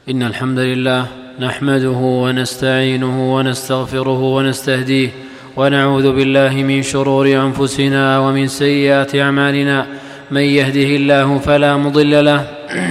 إن الحمد لله نحمده ونستعينه ونستغفره ونستهديه ونعوذ بالله من شرور أنفسنا ومن سيئات أعمالنا. من يهده الله فلا مضل له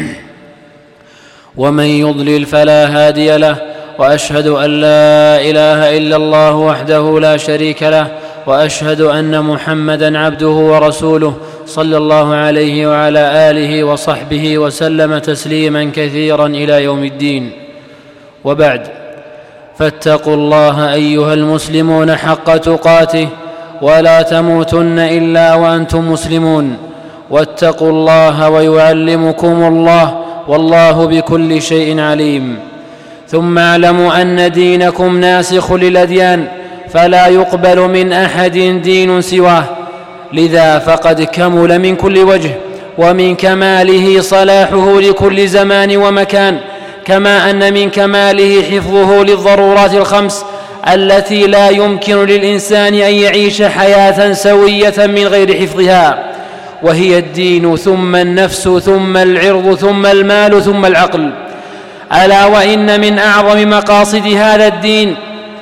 ومن يضلل فلا هادي له، وأشهد أن لا إله إلا الله وحده لا شريك له، وأشهد أن محمدًا عبده ورسوله صلى الله عليه وعلى آله وصحبه وسلم تسليمًا كثيرًا إلى يوم الدين. وبعد، فاتقوا الله أيها المسلمون حق تقاته، ولا تموتن إلا وأنتم مسلمون، واتقوا الله ويعلمكم الله، والله بكل شيء عليم. ثم اعلموا أن دينكم ناسخ للأديان، فلا يقبل من أحد دين سواه، لذا فقد كمل من كل وجه، ومن كماله صلاحه لكل زمان ومكان، كما أن من كماله حفظه للضرورات الخمس التي لا يمكن للإنسان أن يعيش حياة سوية من غير حفظها، وهي الدين ثم النفس ثم العرض ثم المال ثم العقل. ألا وإن من أعظم مقاصد هذا الدين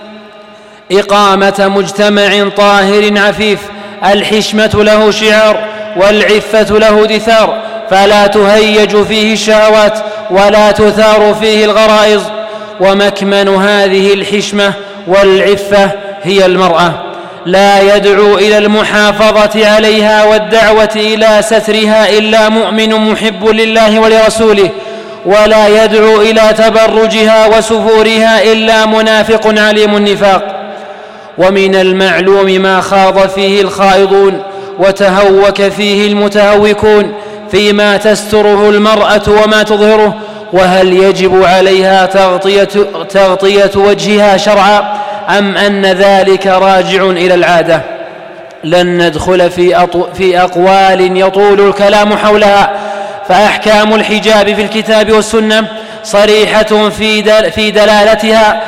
إقامة مجتمع طاهر عفيف، الحشمة له شعار والعفة له دثار، فلا تهيج فيه الشهوات ولا تثار فيه الغرائز. ومكمن هذه الحشمة والعفة هي المرأة، لا يدعو إلى المحافظة عليها والدعوة إلى سترها إلا مؤمن محب لله ولرسوله، ولا يدعو إلى تبرجها وسفورها إلا منافق عليم النفاق. ومن المعلوم ما خاض فيه الخائضون وتهوك فيه المتهوكون فيما تستره المرأة وما تظهره، وهل يجب عليها تغطية وجهها شرعا أم أن ذلك راجع إلى العادة. لن ندخل في أقوال يطول الكلام حولها، فأحكام الحجاب في الكتاب والسنة صريحة في دلالتها،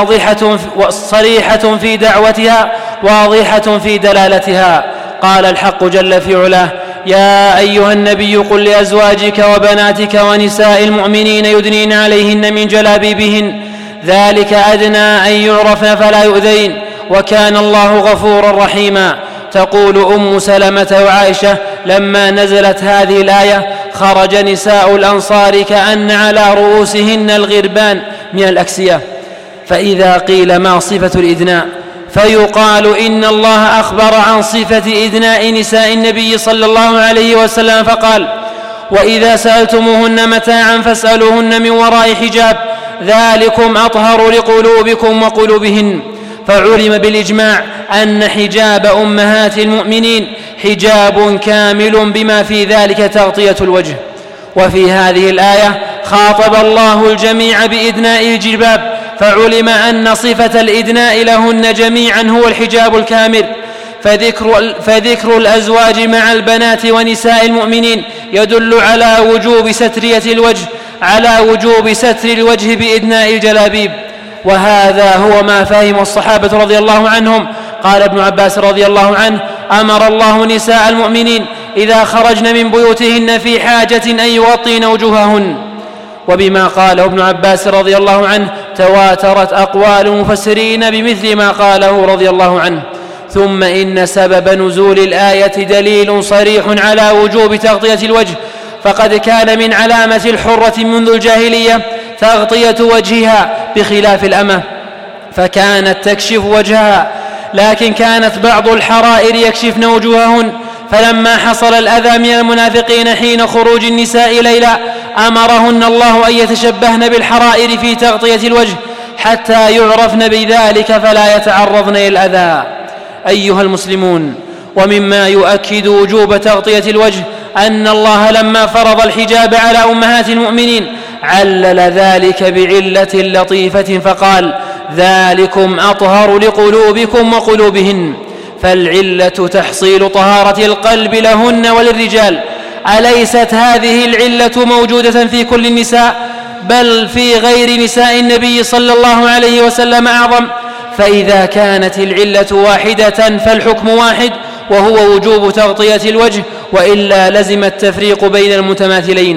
صريحة في دعوتها، واضحة في دلالتها. قال الحق جل في علاه: يا أيها النبي قل لأزواجك وبناتك ونساء المؤمنين يدنين عليهن من جلابيبهن، ذلك أدنى أن يعرفن فلا يؤذين، وكان الله غفورا رحيما. تقول أم سلمة وعائشة: لما نزلت هذه الآية خرج نساء الأنصار كأن على رؤوسهن الغربان من الأكسية. فإذا قيل ما صفة الإدناء فيقال إن الله أخبر عن صفة إدناء نساء النبي صلى الله عليه وسلم فقال: وإذا سألتموهن متاعا فاسألوهن من وراء حجاب، ذلكم أطهر لقلوبكم وقلوبهن. فعلم بالإجماع أن حجاب أمهات المؤمنين حجاب كامل بما في ذلك تغطية الوجه. وفي هذه الآية خاطب الله الجميع بإدناء الجلباب، فعلم أن صفة الإدناء لهن جميعا هو الحجاب الكامل. فذكر الأزواج مع البنات ونساء المؤمنين يدل على وجوب ستر الوجه بإدناء الجلابيب. وهذا هو ما فهم الصحابة رضي الله عنهم. قال ابن عباس رضي الله عنه: أمر الله نساء المؤمنين إذا خرجن من بيوتهن في حاجة أن يغطين وجوههن. وبما قاله ابن عباس رضي الله عنه تواترت أقوال المفسرين بمثل ما قاله رضي الله عنه. ثم إن سبب نزول الآية دليل صريح على وجوب تغطية الوجه، فقد كان من علامة الحرة منذ الجاهلية تغطية وجهها بخلاف الأمة، فكانت تكشف وجهها، لكن كانت بعض الحرائر يكشفن وجوههن. فلما حصل الأذى من المنافقين حين خروج النساء ليلا أمرهن الله أن يتشبهن بالحرائر في تغطية الوجه حتى يعرفن بذلك فلا يتعرضن إلى الأذى. أيها المسلمون، ومما يؤكد وجوب تغطية الوجه أن الله لما فرض الحجاب على أمهات المؤمنين علل ذلك بعلة لطيفة فقال: ذلكم أطهر لقلوبكم وقلوبهن. فالعلة تحصيل طهارة القلب لهن وللرجال. أليست هذه العلة موجودة في كل النساء، بل في غير نساء النبي صلى الله عليه وسلم أعظم؟ فإذا كانت العلة واحدة فالحكم واحد، وهو وجوب تغطية الوجه، وإلا لزم التفريق بين المتماثلين.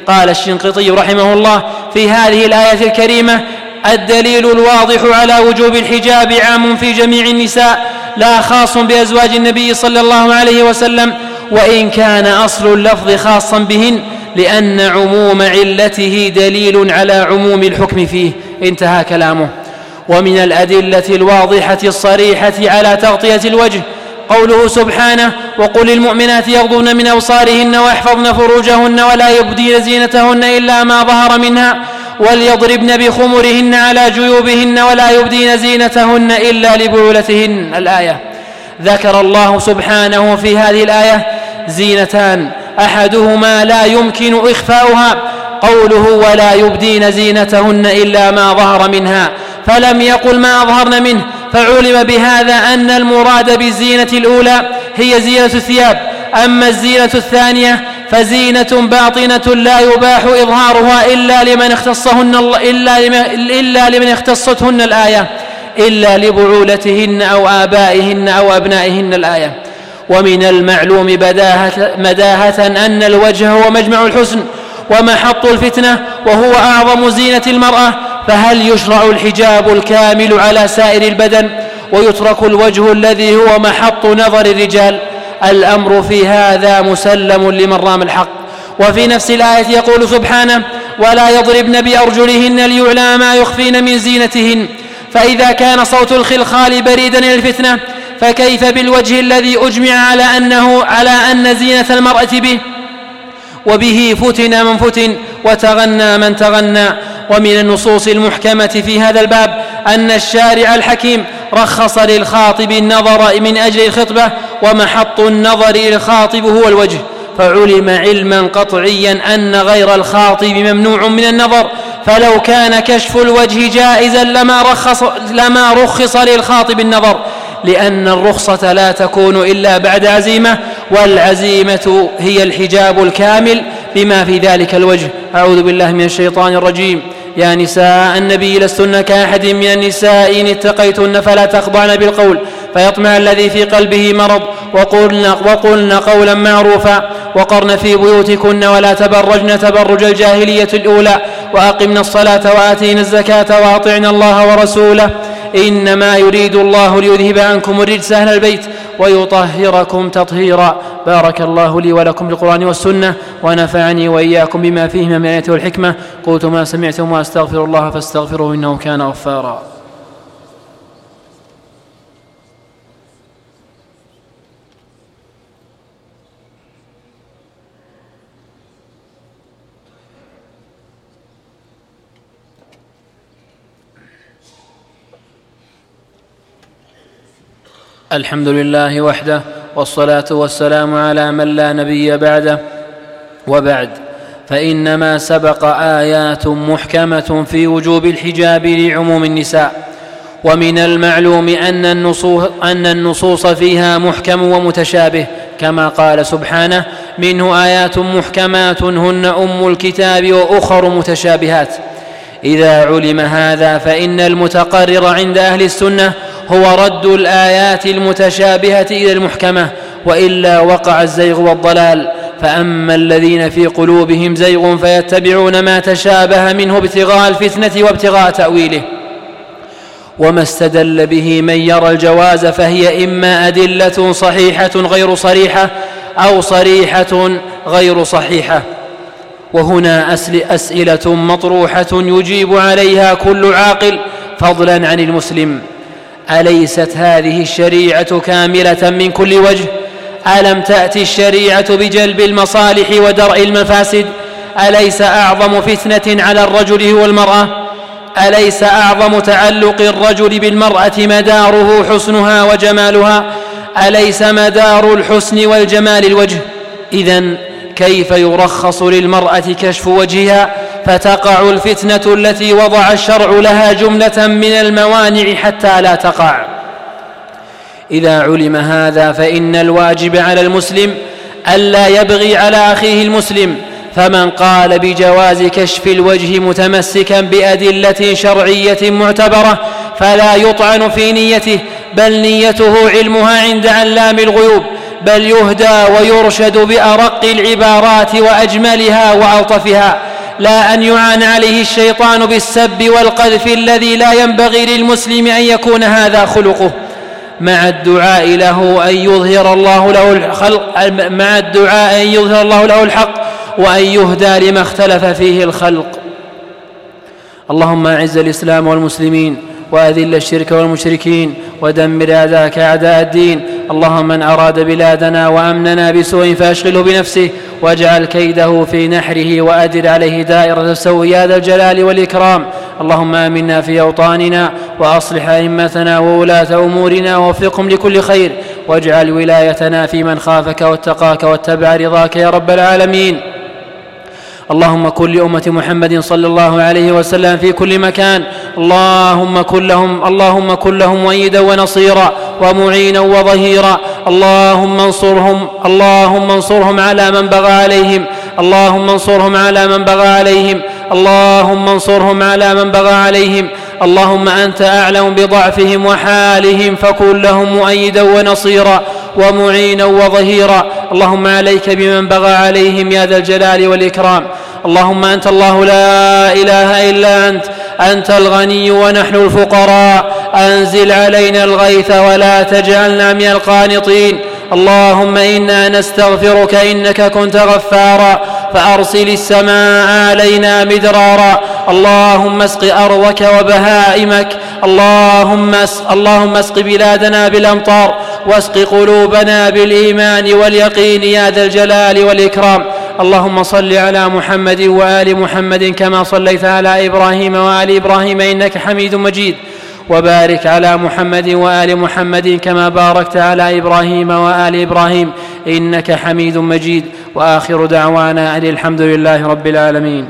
قال الشنقيطي رحمه الله في هذه الآية الكريمة: الدليل الواضح على وجوب الحجاب عام في جميع النساء لا خاص بأزواج النبي صلى الله عليه وسلم، وإن كان أصل اللفظ خاصا بهن، لأن عموم علته دليل على عموم الحكم فيه. انتهى كلامه. ومن الأدلة الواضحة الصريحة على تغطية الوجه قوله سبحانه: وقل للمؤمنات يغضضن من أبصارهن ويحفظن فروجهن ولا يبدين زينتهن إلا ما ظهر منها وليضربن بخمرهن على جيوبهن ولا يبدين زينتهن إلا لبعولتهن. الآية. ذكر الله سبحانه في هذه الآية زينتان، أحدهما لا يمكن إخفاؤها، قوله ولا يبدين زينتهن إلا ما ظهر منها، فلم يقل ما أظهرن منه، فعلم بهذا أن المراد بالزينة الأولى هي زينة الثياب. أما الزينة الثانية فزينة باطنة لا يباح إظهارها إلا لمن اختصتهن الآية، إلا لبعولتهن أو آبائهن أو أبنائهن الآية. ومن المعلوم مداهة أن الوجه هو مجمع الحسن ومحط الفتنة وهو أعظم زينة المرأة، فهل يشرع الحجاب الكامل على سائر البدن ويترك الوجه الذي هو محط نظر الرجال؟ الأمر في هذا مسلم لمن رام الحق. وفي نفس الآية يقول سبحانه: ولا يضربن بأرجلهن ليعلم ما يخفين من زينتهن. فإذا كان صوت الخلخال بريدا إلى الفتنة، فكيف بالوجه الذي أجمع على أن زينة المرأة به، وبه فتن من فتن وتغنى من تغنى. ومن النصوص المحكمة في هذا الباب أن الشارع الحكيم رخص للخاطب النظر من أجل الخطبة، ومحط النظر للخاطب هو الوجه، فعلم علما قطعيا أن غير الخاطب ممنوع من النظر، فلو كان كشف الوجه جائزا لما رخص للخاطب النظر، لأن الرخصة لا تكون إلا بعد عزيمة، والعزيمة هي الحجاب الكامل بما في ذلك الوجه. أعوذ بالله من الشيطان الرجيم. يا نساء النبي لستن كأحد من النساء إن اتقيتن فلا تخضعن بالقول فيطمع الذي في قلبه مرض وقلن قولا معروفا وقرن في بيوتكن ولا تبرجن تبرج الجاهلية الأولى وأقمنا الصلاة وآتينا الزكاة وأطعنا الله ورسوله إنما يريد الله ليذهب عنكم الرجس أهل البيت ويطهركم تطهيرا. بارك الله لي ولكم بالقرآن والسنة ونفعني وإياكم بما فيهما من الآيات والحكمة. قلت ما سمعتم وأستغفر الله فاستغفروه إنه كان غفارا. الحمد لله وحده والصلاة والسلام على من لا نبي بعده. وبعد، فإنما سبق آيات محكمة في وجوب الحجاب لعموم النساء، ومن المعلوم أن النصوص فيها محكم ومتشابه، كما قال سبحانه: منه آيات محكمات هن أم الكتاب وأخر متشابهات. إذا علم هذا فإن المتقرر عند أهل السنة هو رد الآيات المتشابهة إلى المحكمة، وإلا وقع الزيغ والضلال. فأما الذين في قلوبهم زيغ فيتبعون ما تشابه منه ابتغاء الفتنة وابتغاء تأويله، وما استدل به من يرى الجواز فهي إما أدلة صحيحة غير صريحة أو صريحة غير صحيحة. وهنا أسئلة مطروحة يجيب عليها كل عاقل فضلا عن المسلم: أليست هذه الشريعة كاملة من كل وجه؟ ألم تأتي الشريعة بجلب المصالح ودرء المفاسد؟ أليس أعظم فتنة على الرجل هو المرأة؟ أليس أعظم تعلق الرجل بالمرأة مداره حسنها وجمالها؟ أليس مدار الحسن والجمال الوجه؟ إذن كيف يرخص للمرأة كشف وجهها فتقع الفتنة التي وضع الشرع لها جملة من الموانع حتى لا تقع؟ إذا علم هذا فإن الواجب على المسلم ألا يبغي على أخيه المسلم، فمن قال بجواز كشف الوجه متمسكا بأدلة شرعية معتبرة فلا يطعن في نيته، بل نيته علمها عند علام الغيوب، بل يهدى ويرشد بأرق العبارات وأجملها وألطفها، لا أن يعان عليه الشيطان بالسب والقذف الذي لا ينبغي للمسلم أن يكون هذا خلقه، مع الدعاء أن يظهر الله له الحق وأن يهدى لما اختلف فيه الخلق. اللهم أعز الإسلام والمسلمين وأذل الشرك والمشركين ودمر أعداءك أعداء الدين. اللهم من أراد بلادنا وأمننا بسوء فأشغله بنفسه واجعل كيده في نحره وأدر عليه دائرة السوء يا ذا الجلال والإكرام. اللهم آمنا في أوطاننا وأصلح أئمتنا وولاة أمورنا ووفقهم لكل خير، واجعل ولايتنا في من خافك واتقاك واتبع رضاك يا رب العالمين. اللهم كن لأمة محمد صلى الله عليه وسلم في كل مكان، اللهم كن لهم مؤيدا ونصيرا ومعينا وظهيرا. اللهم انصرهم على من بغى عليهم، اللهم أنت أعلم بضعفهم وحالهم فكن لهم مؤيدا ونصيرا ومعينا وظهيرا. اللهم عليك بمن بغى عليهم يا ذا الجلال والإكرام. اللهم أنت الله لا إله إلا أنت الغني ونحن الفقراء، أنزل علينا الغيث ولا تجعلنا من القانطين. اللهم إنا نستغفرك إنك كنت غفارا فأرسل السماء علينا مدرارا. اللهم اسق أرضك وبهائمك، اللهم اسق بلادنا بالأمطار واسق قلوبنا بالإيمان واليقين يا ذا الجلال والإكرام. اللهم صل على محمد وآل محمد كما صليت على إبراهيم وآل إبراهيم إنك حميد مجيد، وبارك على محمد وآل محمد كما باركت على إبراهيم وآل إبراهيم إنك حميد مجيد. وآخر دعوانا أن الحمد لله رب العالمين.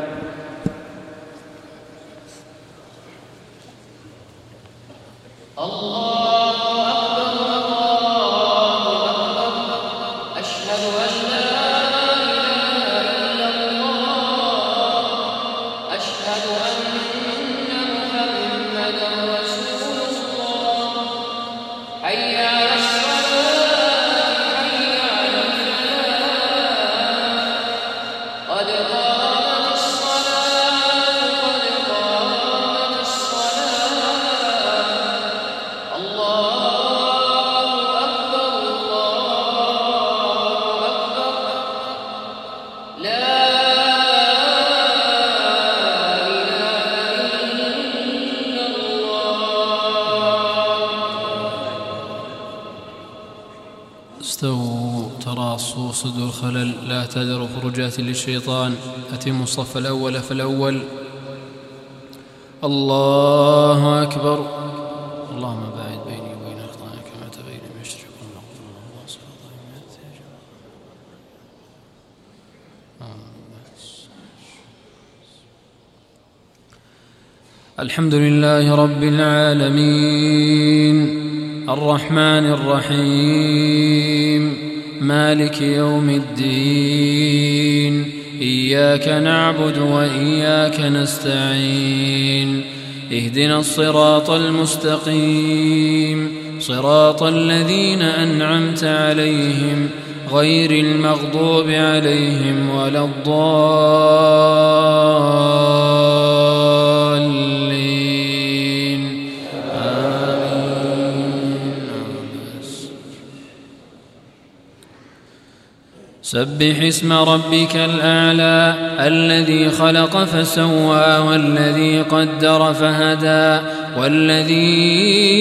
استووا تراصوا صدوا الخلل، لا تذروا فرجات للشيطان. أتموا الصف الأول فالأول. الله أكبر. اللهم باعد بيني وبين أخطائي كما تبين المشرق والمغرب. الحمد لله رب العالمين الرحمن الرحيم مالك يوم الدين، إياك نعبد وإياك نستعين، اهدنا الصراط المستقيم، صراط الذين أنعمت عليهم غير المغضوب عليهم ولا الضالين، آمين. سبح اسم ربك الأعلى الذي خلق فسوى والذي قدر فهدى والذي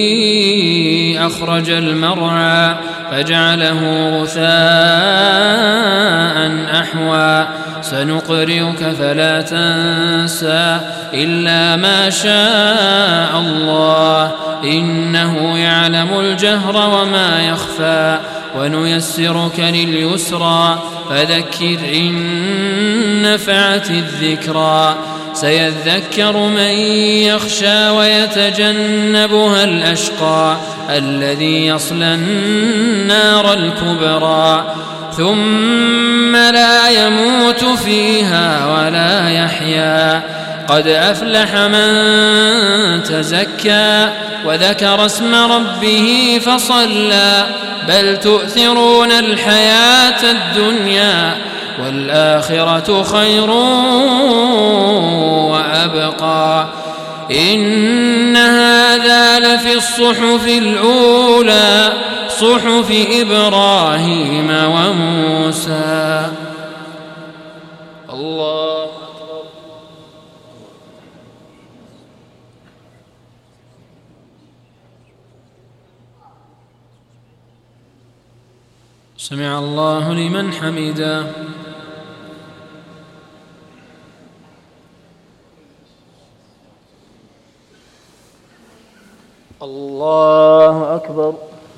أخرج المرعى فجعله غثاء أحوى. سنقرئك فلا تنسى إلا ما شاء الله، إنه يعلم الجهر وما يخفى. ونيسرك لليسرى فذكر إن نفعت الذكرى. سيذكر من يخشى ويتجنبها الأشقى الذي يصلى النار الكبرى ثم لا يموت فيها ولا يحيا. قد أفلح من تزكى وذكر اسم ربه فصلى بل تؤثرون الحياة الدنيا والآخرة خير وأبقى إن هذا لفي الصحف الأولى صحف إبراهيم وموسى. الله أكبر. سمع الله لمن حمده. الله أكبر.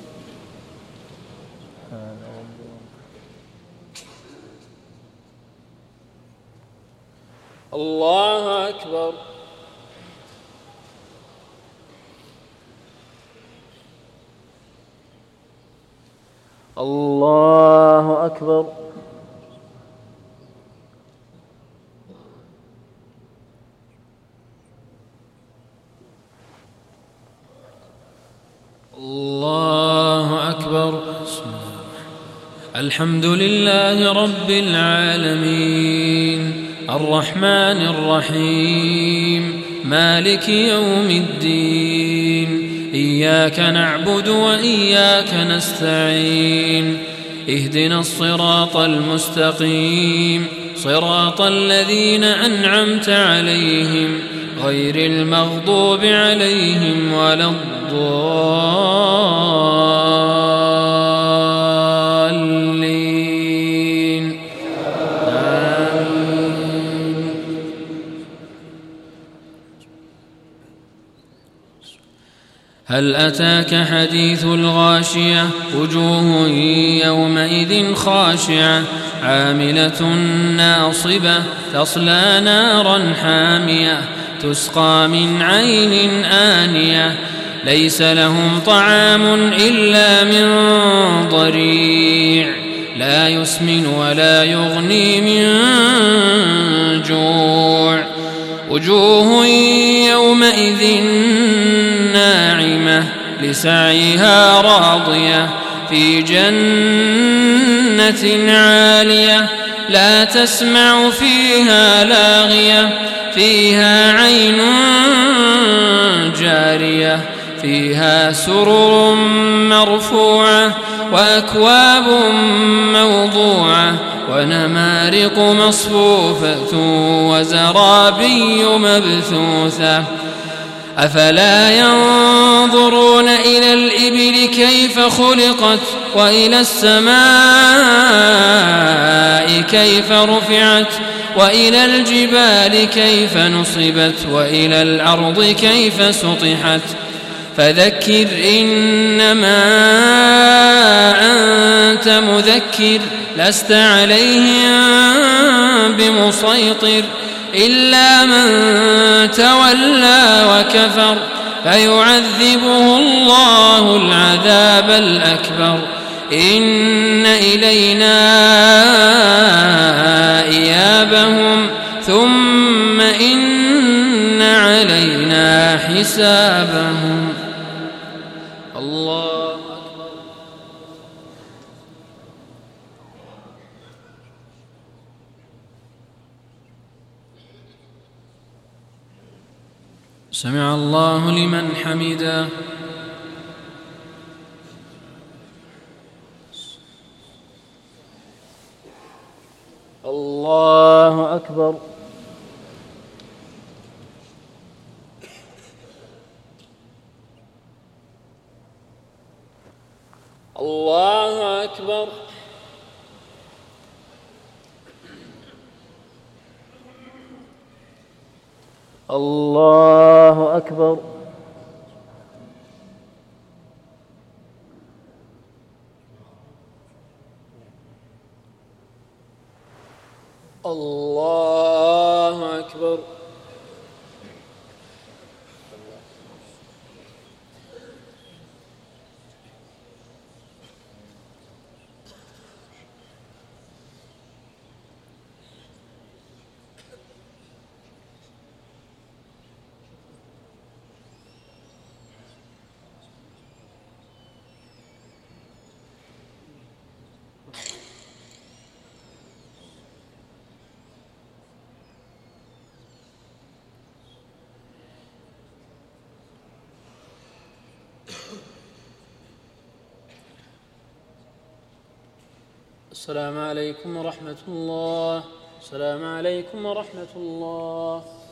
الله أكبر. الله أكبر. الله أكبر. الحمد لله رب العالمين الرحمن الرحيم مالك يوم الدين إياك نعبد وإياك نستعين اهدنا الصراط المستقيم صراط الذين أنعمت عليهم غير المغضوب عليهم ولا الضالين آمين. هل أتاك حديث الغاشية وجوه يومئذ خاشعة عاملة ناصبة تصلى نارا حامية تسقى من عين آنية ليس لهم طعام إلا من ضريع لا يسمن ولا يغني من جوع وجوه يومئذ ناعمة لسعيها راضية في جنة عالية لا تسمع فيها لاغية فيها عين جارية فيها سرر مرفوعة وأكواب موضوعة ونمارق مصفوفة وزرابي مبثوثة أفلا ينظرون إلى الإبل كيف خلقت وإلى السماء كيف رفعت وإلى الجبال كيف نصبت وإلى الأرض كيف سطحت فذكر إنما أنت مذكر لست عليهم بمسيطر إلا من تولى وكفر فيعذبه الله العذاب الأكبر إن إلينا إيابهم ثم إن علينا حسابهم. الله أكبر. سمع الله لمن حمده. الله أكبر. الله أكبر. الله أكبر. الله أكبر. السلام عليكم ورحمة الله. السلام عليكم ورحمة الله.